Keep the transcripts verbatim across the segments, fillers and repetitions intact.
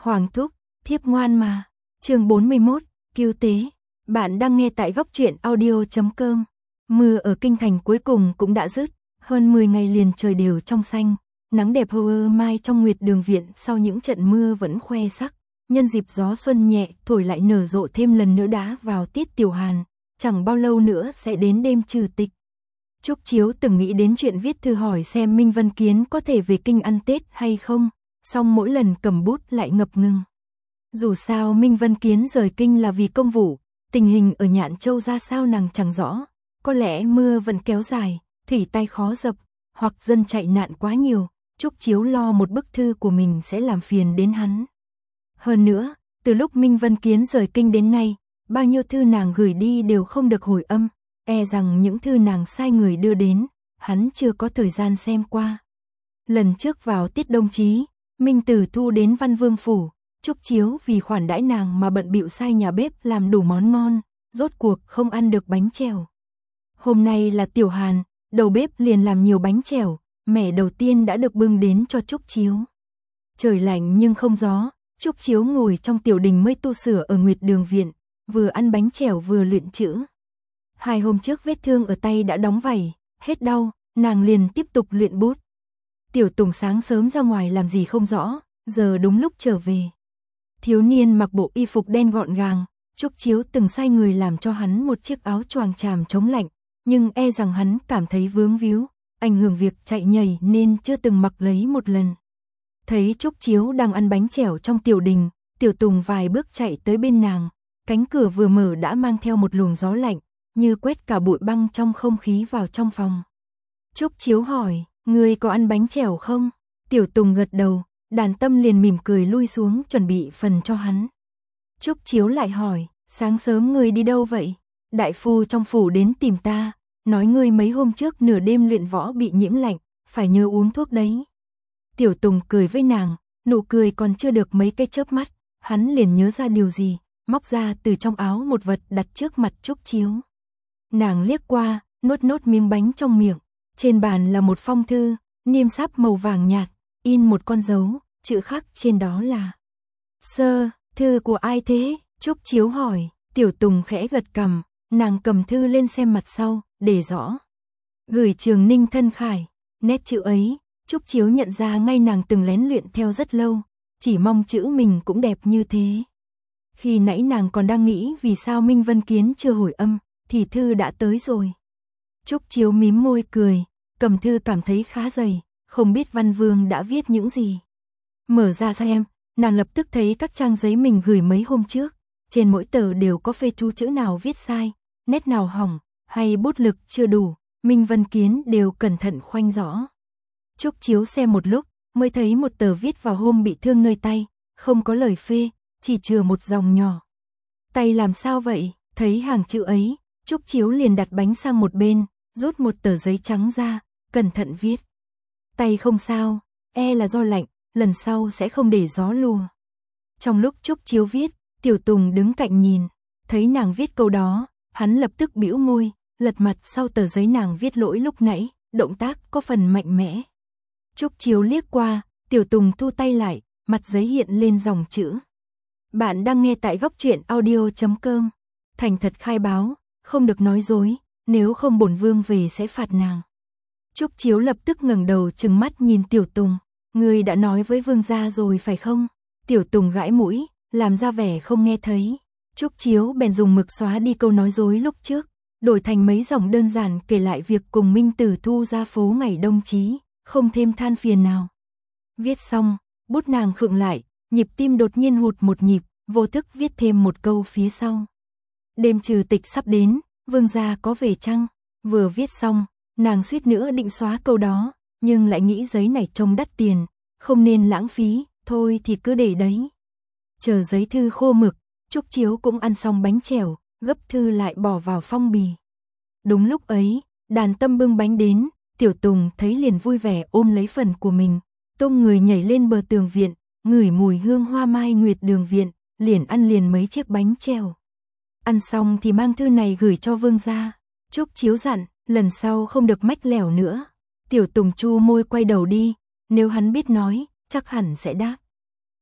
Hoàng thúc, thiếp ngoan mà. Chương bốn mươi mốt, cứu tế. Bạn đang nghe tại góc truyện audio chấm com. Mưa ở kinh thành cuối cùng cũng đã dứt, hơn mười ngày liền trời đều trong xanh, nắng đẹp hơ mai trong nguyệt đường viện sau những trận mưa vẫn khoe sắc. Nhân dịp gió xuân nhẹ thổi lại nở rộ thêm lần nữa đã vào tiết tiểu hàn, chẳng bao lâu nữa sẽ đến đêm trừ tịch. Trúc Chiếu từng nghĩ đến chuyện viết thư hỏi xem Minh Vân Kiến có thể về kinh ăn Tết hay không, song mỗi lần cầm bút lại ngập ngừng. Dù sao Minh Vân Kiến rời kinh là vì công vụ, tình hình ở Nhạn Châu ra sao nàng chẳng rõ, có lẽ mưa vẫn kéo dài, thủy tai khó dập, hoặc dân chạy nạn quá nhiều, Trúc Chiếu lo một bức thư của mình sẽ làm phiền đến hắn. Hơn nữa, từ lúc Minh Vân Kiến rời kinh đến nay, bao nhiêu thư nàng gửi đi đều không được hồi âm, e rằng những thư nàng sai người đưa đến, hắn chưa có thời gian xem qua. Lần trước vào tiết Đông Chí, Minh Tử Thu đến Văn Vương phủ, Trúc Chiếu vì khoản đãi nàng mà bận bịu sai nhà bếp làm đủ món ngon, rốt cuộc không ăn được bánh chèo. Hôm nay là tiểu hàn, đầu bếp liền làm nhiều bánh chèo, mẻ đầu tiên đã được bưng đến cho Trúc Chiếu. Trời lạnh nhưng không gió, Trúc Chiếu ngồi trong tiểu đình mới tu sửa ở Nguyệt Đường viện, vừa ăn bánh chèo vừa luyện chữ. Hai hôm trước vết thương ở tay đã đóng vảy, hết đau, nàng liền tiếp tục luyện bút. Tiểu Tùng sáng sớm ra ngoài làm gì không rõ, giờ đúng lúc trở về. Thiếu niên mặc bộ y phục đen gọn gàng, Trúc Chiếu từng sai người làm cho hắn một chiếc áo choàng tràm chống lạnh, nhưng e rằng hắn cảm thấy vướng víu, ảnh hưởng việc chạy nhảy nên chưa từng mặc lấy một lần. Thấy Trúc Chiếu đang ăn bánh chèo trong tiểu đình, Tiểu Tùng vài bước chạy tới bên nàng, cánh cửa vừa mở đã mang theo một luồng gió lạnh, như quét cả bụi băng trong không khí vào trong phòng. Trúc Chiếu hỏi, ngươi có ăn bánh chèo không? Tiểu Tùng gật đầu, Đàn Tâm liền mỉm cười lui xuống chuẩn bị phần cho hắn. Trúc Chiếu lại hỏi, sáng sớm ngươi đi đâu vậy? Đại phu trong phủ đến tìm ta, nói ngươi mấy hôm trước nửa đêm luyện võ bị nhiễm lạnh, phải nhớ uống thuốc đấy. Tiểu Tùng cười với nàng, nụ cười còn chưa được mấy cái chớp mắt, hắn liền nhớ ra điều gì, móc ra từ trong áo một vật đặt trước mặt Trúc Chiếu. Nàng liếc qua, nuốt nốt miếng bánh trong miệng, trên bàn là một phong thư, niêm sáp màu vàng nhạt, in một con dấu, chữ khắc trên đó là Sơ, thư của ai thế? Trúc Chiếu hỏi. Tiểu Tùng khẽ gật cằm, nàng cầm thư lên xem mặt sau, để rõ. Gửi Trường Ninh Thân Khải, nét chữ ấy, Trúc Chiếu nhận ra ngay nàng từng lén luyện theo rất lâu, chỉ mong chữ mình cũng đẹp như thế. Khi nãy nàng còn đang nghĩ vì sao Minh Vân Kiến chưa hồi âm, thì thư đã tới rồi. Trúc Chiếu mím môi cười, cầm thư cảm thấy khá dày, không biết Văn Vương đã viết những gì. Mở ra xem, nàng lập tức thấy các trang giấy mình gửi mấy hôm trước, trên mỗi tờ đều có phê chú chữ nào viết sai, nét nào hỏng, hay bút lực chưa đủ, Minh Vân Kiến đều cẩn thận khoanh rõ. Trúc Chiếu xem một lúc, mới thấy một tờ viết vào hôm bị thương nơi tay, không có lời phê, chỉ chừa một dòng nhỏ. Tay làm sao vậy? Thấy hàng chữ ấy, Trúc Chiếu liền đặt bánh sang một bên, rút một tờ giấy trắng ra, cẩn thận viết. Tay không sao, e là do lạnh, lần sau sẽ không để gió lùa. Trong lúc Trúc Chiếu viết, Tiểu Tùng đứng cạnh nhìn, thấy nàng viết câu đó, hắn lập tức bĩu môi, lật mặt sau tờ giấy nàng viết lỗi lúc nãy, động tác có phần mạnh mẽ. Trúc Chiếu liếc qua, Tiểu Tùng thu tay lại, mặt giấy hiện lên dòng chữ. Bạn đang nghe tại góc truyện audio chấm com. Thành thật khai báo, không được nói dối, nếu không bổn vương về sẽ phạt nàng. Trúc Chiếu lập tức ngẩng đầu trừng mắt nhìn Tiểu Tùng, ngươi đã nói với vương gia rồi phải không? Tiểu Tùng gãi mũi, làm ra vẻ không nghe thấy. Trúc Chiếu bèn dùng mực xóa đi câu nói dối lúc trước, đổi thành mấy dòng đơn giản kể lại việc cùng Minh Tử Thu ra phố ngày Đông Chí, không thêm than phiền nào. Viết xong, bút nàng khựng lại, nhịp tim đột nhiên hụt một nhịp, vô thức viết thêm một câu phía sau. Đêm trừ tịch sắp đến, vương gia có về chăng? Vừa viết xong, nàng suýt nữa định xóa câu đó, nhưng lại nghĩ giấy này trông đắt tiền, không nên lãng phí, thôi thì cứ để đấy. Chờ giấy thư khô mực, Trúc Chiếu cũng ăn xong bánh chèo, gấp thư lại bỏ vào phong bì. Đúng lúc ấy, Đàn Tâm bưng bánh đến, Tiểu Tùng thấy liền vui vẻ ôm lấy phần của mình, tung người nhảy lên bờ tường viện, ngửi mùi hương hoa mai Nguyệt Đường viện, liền ăn liền mấy chiếc bánh chèo. Ăn xong thì mang thư này gửi cho vương gia. Trúc Chiếu dặn, lần sau không được mách lẻo nữa. Tiểu Tùng chu môi quay đầu đi, nếu hắn biết nói, chắc hẳn sẽ đáp.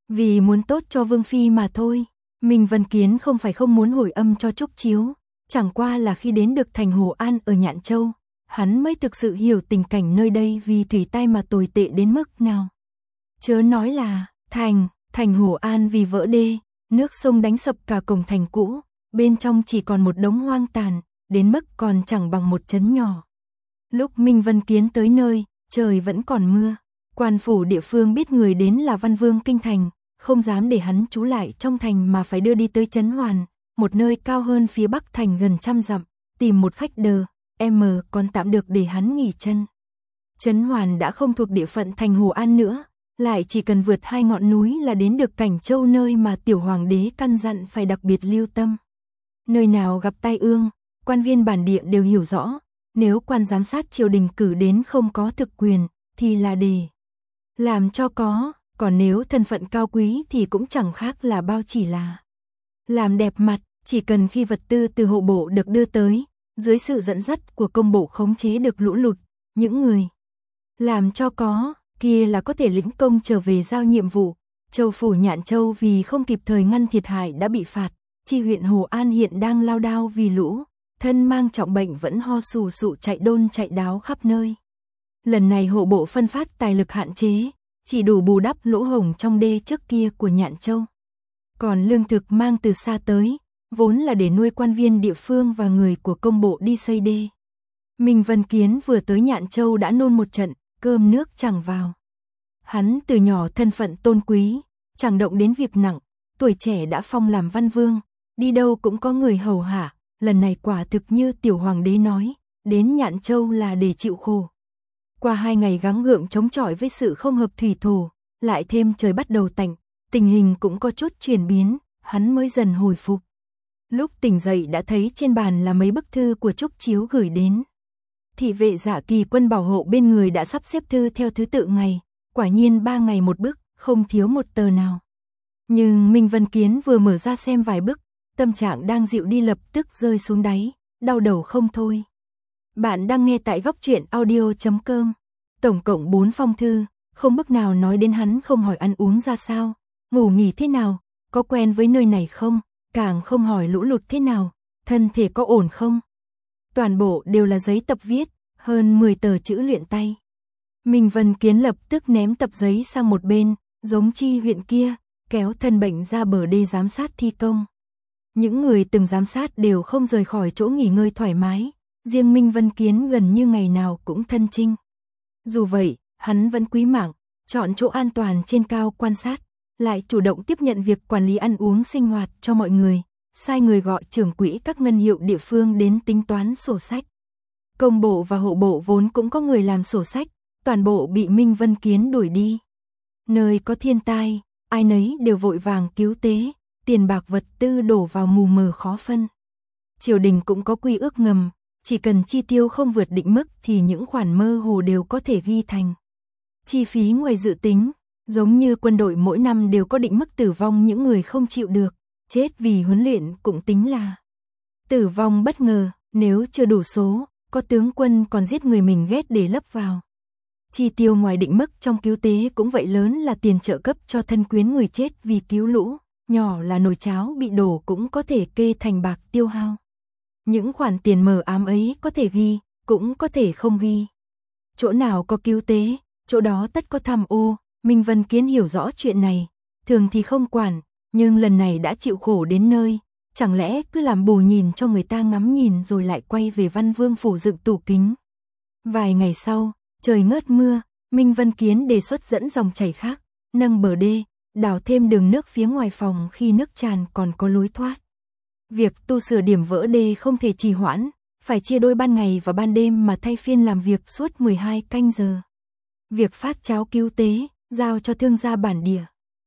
Vì muốn tốt cho Vương Phi mà thôi. Minh Vân Kiến không phải không muốn hồi âm cho Trúc Chiếu, chẳng qua là khi đến được thành Hồ An ở Nhạn Châu, hắn mới thực sự hiểu tình cảnh nơi đây vì thủy tai mà tồi tệ đến mức nào. Chớ nói là thành, thành Hồ An vì vỡ đê, nước sông đánh sập cả cổng thành cũ, bên trong chỉ còn một đống hoang tàn, đến mức còn chẳng bằng một trấn nhỏ. Lúc Minh Vân Kiến tới nơi, trời vẫn còn mưa. Quan phủ địa phương biết người đến là Văn Vương kinh thành, không dám để hắn trú lại trong thành mà phải đưa đi tới Trấn Hoàn, một nơi cao hơn phía bắc thành gần trăm dặm, tìm một khách đờ, em còn tạm được để hắn nghỉ chân. Trấn Hoàn đã không thuộc địa phận thành Hồ An nữa, lại chỉ cần vượt hai ngọn núi là đến được Cảnh Châu nơi mà tiểu hoàng đế căn dặn phải đặc biệt lưu tâm. Nơi nào gặp tai ương, quan viên bản địa đều hiểu rõ, nếu quan giám sát triều đình cử đến không có thực quyền, thì là để làm cho có, còn nếu thân phận cao quý thì cũng chẳng khác là bao chỉ là làm đẹp mặt, chỉ cần khi vật tư từ hộ bộ được đưa tới, dưới sự dẫn dắt của công bộ khống chế được lũ lụt, những người làm cho có, kia là có thể lĩnh công trở về giao nhiệm vụ. Châu phủ Nhạn Châu vì không kịp thời ngăn thiệt hại đã bị phạt, chi huyện Hồ An hiện đang lao đao vì lũ, thân mang trọng bệnh vẫn ho sù sụ chạy đôn chạy đáo khắp nơi. Lần này hộ bộ phân phát tài lực hạn chế, chỉ đủ bù đắp lỗ hổng trong đê trước kia của Nhạn Châu. Còn lương thực mang từ xa tới, vốn là để nuôi quan viên địa phương và người của công bộ đi xây đê. Minh Vân Kiến vừa tới Nhạn Châu đã nôn một trận, cơm nước chẳng vào. Hắn từ nhỏ thân phận tôn quý, chẳng động đến việc nặng, tuổi trẻ đã phong làm văn vương, đi đâu cũng có người hầu hạ, lần này quả thực như tiểu hoàng đế nói, đến Nhạn Châu là để chịu khổ. Qua hai ngày gắng gượng chống chọi với sự không hợp thủy thổ, lại thêm trời bắt đầu tạnh, tình hình cũng có chút chuyển biến, hắn mới dần hồi phục. Lúc tỉnh dậy đã thấy trên bàn là mấy bức thư của Trúc Chiếu gửi đến. Thị vệ Dạ Kỳ Quân bảo hộ bên người đã sắp xếp thư theo thứ tự ngày, quả nhiên ba ngày một bức, không thiếu một tờ nào. Nhưng Minh Vân Kiến vừa mở ra xem vài bức, tâm trạng đang dịu đi lập tức rơi xuống đáy, đau đầu không thôi. Bạn đang nghe tại góc truyện audio chấm com. Tổng cộng bốn phong thư, không bức nào nói đến hắn không hỏi ăn uống ra sao, ngủ nghỉ thế nào, có quen với nơi này không, càng không hỏi lũ lụt thế nào, thân thể có ổn không. Toàn bộ đều là giấy tập viết, hơn mười tờ chữ luyện tay. Minh Vân Kiến lập tức ném tập giấy sang một bên, giống chi huyện kia, kéo thân bệnh ra bờ đê giám sát thi công. Những người từng giám sát đều không rời khỏi chỗ nghỉ ngơi thoải mái, riêng Minh Vân Kiến gần như ngày nào cũng thân chinh. Dù vậy, hắn vẫn quý mạng, chọn chỗ an toàn trên cao quan sát, lại chủ động tiếp nhận việc quản lý ăn uống sinh hoạt cho mọi người, sai người gọi trưởng quỹ các ngân hiệu địa phương đến tính toán sổ sách. Công bộ và hộ bộ vốn cũng có người làm sổ sách, toàn bộ bị Minh Vân Kiến đuổi đi. Nơi có thiên tai, ai nấy đều vội vàng cứu tế, tiền bạc vật tư đổ vào mù mờ khó phân. Triều đình cũng có quy ước ngầm, chỉ cần chi tiêu không vượt định mức thì những khoản mơ hồ đều có thể ghi thành chi phí ngoài dự tính, giống như quân đội mỗi năm đều có định mức tử vong những người không chịu được, chết vì huấn luyện cũng tính là tử vong bất ngờ, nếu chưa đủ số, có tướng quân còn giết người mình ghét để lấp vào. Chi tiêu ngoài định mức trong cứu tế cũng vậy, lớn là tiền trợ cấp cho thân quyến người chết vì cứu lũ, nhỏ là nồi cháo bị đổ cũng có thể kê thành bạc tiêu hao. Những khoản tiền mờ ám ấy có thể ghi, cũng có thể không ghi. Chỗ nào có cứu tế, chỗ đó tất có tham ô, Minh Vân Kiến hiểu rõ chuyện này, thường thì không quản, nhưng lần này đã chịu khổ đến nơi, chẳng lẽ cứ làm bù nhìn cho người ta ngắm nhìn rồi lại quay về Văn Vương phủ dựng tủ kính. Vài ngày sau, trời ngớt mưa, Minh Vân Kiến đề xuất dẫn dòng chảy khác, nâng bờ đê, đào thêm đường nước phía ngoài phòng khi nước tràn còn có lối thoát. Việc tu sửa điểm vỡ đê không thể trì hoãn, phải chia đôi ban ngày và ban đêm mà thay phiên làm việc suốt mười hai canh giờ. Việc phát cháo cứu tế, giao cho thương gia bản địa.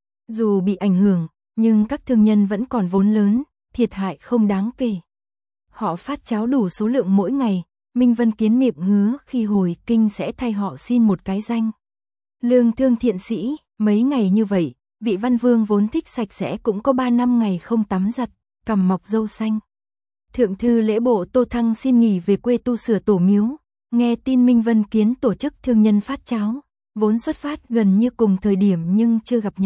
Dù bị ảnh hưởng, nhưng các thương nhân vẫn còn vốn lớn, thiệt hại không đáng kể. Họ phát cháo đủ số lượng mỗi ngày, Minh Vân Kiến miệng hứa khi hồi kinh sẽ thay họ xin một cái danh lương thương thiện sĩ. Mấy ngày như vậy, vị Văn Vương vốn thích sạch sẽ cũng có ba năm ngày không tắm giặt, cằm mọc râu xanh. Thượng thư lễ bộ Tô Thăng xin nghỉ về quê tu sửa tổ miếu, nghe tin Minh Vân Kiến tổ chức thương nhân phát cháo, vốn xuất phát gần như cùng thời điểm nhưng chưa gặp nhau,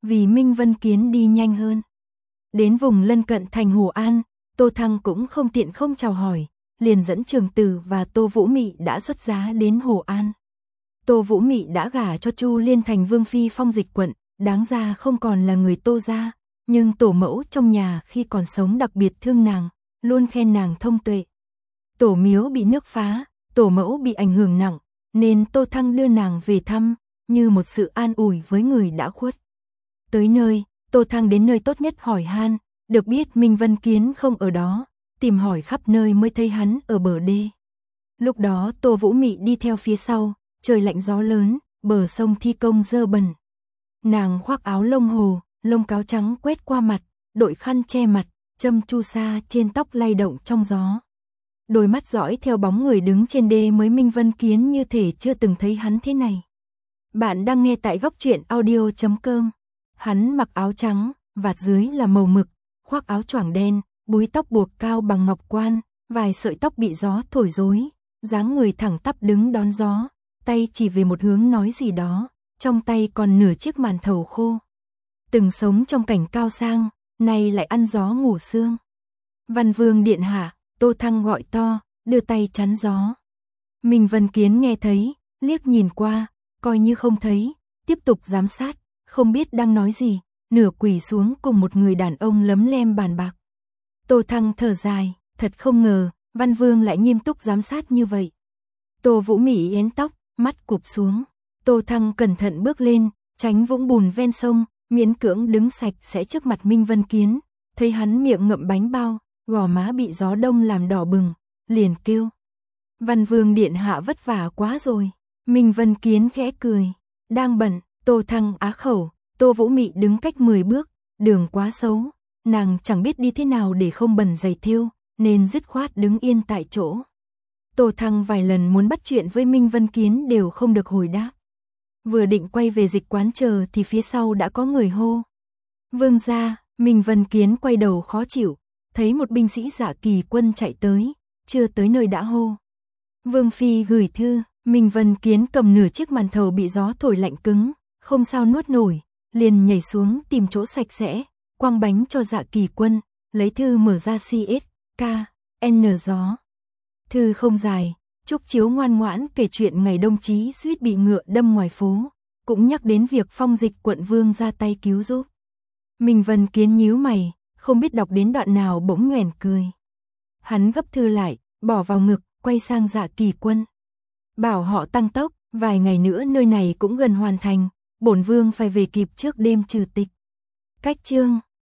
vì Minh Vân Kiến đi nhanh hơn. Đến vùng lân cận thành Hồ An, Tô Thăng cũng không tiện không chào hỏi, liền dẫn Trường Tử và Tô Vũ Mị đã xuất giá đến Hồ An. Tô Vũ Mị đã gả cho Chu Liên thành vương phi Phong Dịch quận, đáng ra không còn là người Tô gia, nhưng tổ mẫu trong nhà khi còn sống đặc biệt thương nàng, luôn khen nàng thông tuệ. Tổ miếu bị nước phá, tổ mẫu bị ảnh hưởng nặng, nên Tô Thăng đưa nàng về thăm, như một sự an ủi với người đã khuất. Tới nơi, Tô Thăng đến nơi tốt nhất hỏi han, được biết Minh Vân Kiến không ở đó, tìm hỏi khắp nơi mới thấy hắn ở bờ đê. Lúc đó Tô Vũ Mị đi theo phía sau, trời lạnh gió lớn, bờ sông thi công dơ bẩn. Nàng khoác áo lông hồ, lông cáo trắng quét qua mặt, đội khăn che mặt, châm chu sa trên tóc lay động trong gió. Đôi mắt dõi theo bóng người đứng trên đê mới Minh Vân Kiến như thể chưa từng thấy hắn thế này. Bạn đang nghe tại góc truyện audio chấm com. Hắn mặc áo trắng, vạt dưới là màu mực, khoác áo choàng đen, búi tóc buộc cao bằng ngọc quan, vài sợi tóc bị gió thổi rối, dáng người thẳng tắp đứng đón gió, tay chỉ về một hướng nói gì đó, trong tay còn nửa chiếc màn thầu khô. Từng sống trong cảnh cao sang, nay lại ăn gió ngủ sương. Văn Vương điện hạ, Tô Thăng gọi to, đưa tay chắn gió. Minh Vân Kiến nghe thấy, liếc nhìn qua, coi như không thấy, tiếp tục giám sát, không biết đang nói gì, nửa quỳ xuống cùng một người đàn ông lấm lem bàn bạc. Tô Thăng thở dài, thật không ngờ, Văn Vương lại nghiêm túc giám sát như vậy. Tô Vũ Mị yến tóc, mắt cụp xuống. Tô Thăng cẩn thận bước lên, tránh vũng bùn ven sông, miễn cưỡng đứng sạch sẽ trước mặt Minh Vân Kiến, thấy hắn miệng ngậm bánh bao, gò má bị gió đông làm đỏ bừng, liền kêu. Văn Vương điện hạ vất vả quá rồi. Minh Vân Kiến khẽ cười, đang bận. Tô Thăng á khẩu, Tô Vũ Mị đứng cách mười bước, đường quá xấu, nàng chẳng biết đi thế nào để không bẩn giày thêu, nên dứt khoát đứng yên tại chỗ. Tô Thăng vài lần muốn bắt chuyện với Minh Vân Kiến đều không được hồi đáp. Vừa định quay về dịch quán chờ thì phía sau đã có người hô. Vương gia. Minh Vân Kiến quay đầu khó chịu, thấy một binh sĩ Dạ Kỳ quân chạy tới, chưa tới nơi đã hô. Vương phi gửi thư. Minh Vân Kiến cầm nửa chiếc màn thầu bị gió thổi lạnh cứng, không sao nuốt nổi, liền nhảy xuống tìm chỗ sạch sẽ, quăng bánh cho Dạ Kỳ quân, lấy thư mở ra xê ét ca en gió. Thư không dài, Trúc Chiếu ngoan ngoãn kể chuyện ngày Đông Chí suýt bị ngựa đâm ngoài phố, cũng nhắc đến việc Phong Dịch quận vương ra tay cứu giúp. Minh Vân Kiến nhíu mày, không biết đọc đến đoạn nào bỗng nhoẻn cười. Hắn gấp thư lại, bỏ vào ngực, quay sang Dạ Kỳ quân. Bảo họ tăng tốc, vài ngày nữa nơi này cũng gần hoàn thành, bổn vương phải về kịp trước đêm trừ tịch. Cách chương